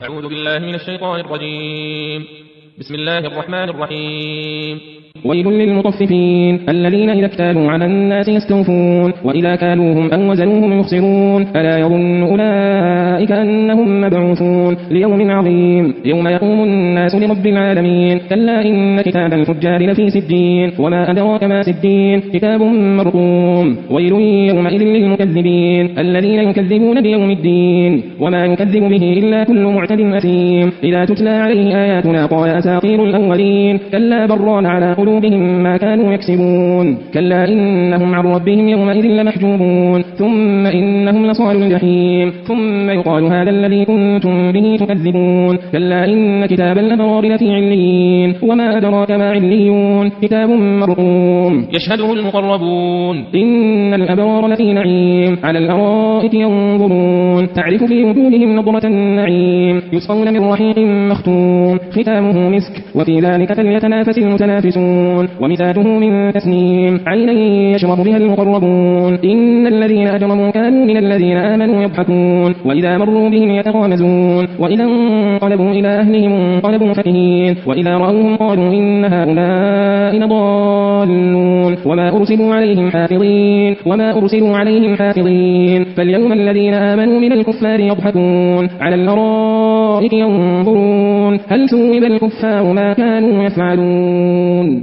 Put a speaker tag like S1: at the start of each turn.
S1: أعوذ بالله من الشيطان الرجيم. بسم الله الرحمن الرحيم.
S2: ويل للمطففين الذين إذا اكتالوا على الناس يستوفون وإذا كالوهم أو وزنوهم يخسرون ألا يظن أولئك أنهم مبعوثون ليوم عظيم يوم يقوم الناس لرب العالمين كلا إن كتاب الفجار لفي سجين وما أدراك ما سجين كتاب مرقوم ويل يومئذ للمكذبين الذين يكذبون بيوم الدين وما يكذب به إلا كل معتد أثيم إذا تتلى عليه آياتنا قال أساطير الأولين كلا بران على قلوبهم ما كانوا يكسبون كلا إنهم عن ربهم يومئذ لمحجوبون ثم إنهم لصالوا الجحيم ثم يقال هذا الذي كنتم به تكذبون كلا إن كتاب الأبرار لفي عليين وما أدراك ما عليون كتاب مرقوم
S1: يشهده المقربون
S2: إن الأبرار لفي نعيم على الأرائك ينظرون تعرف في وجوههم نظرة النعيم يسقون من رحيق مختوم ختامه مسك وفي ذلك فليتنافس المتنافسون ومزاجه من تسنيم عينا يشرب بها المقربون إن الذين أجرموا كانوا من الذين آمنوا يضحكون وإذا مروا بهم يتغامزون وإذا انقلبوا إلى أهلهم انقلبوا فكهين وإذا رأوهم قالوا إن هؤلاء لضالون وما أرسلوا عليهم حافظين فاليوم الذين آمنوا من الكفار يضحكون على الأرائك ينظرون هل ثوب الكفار ما كانوا يفعلون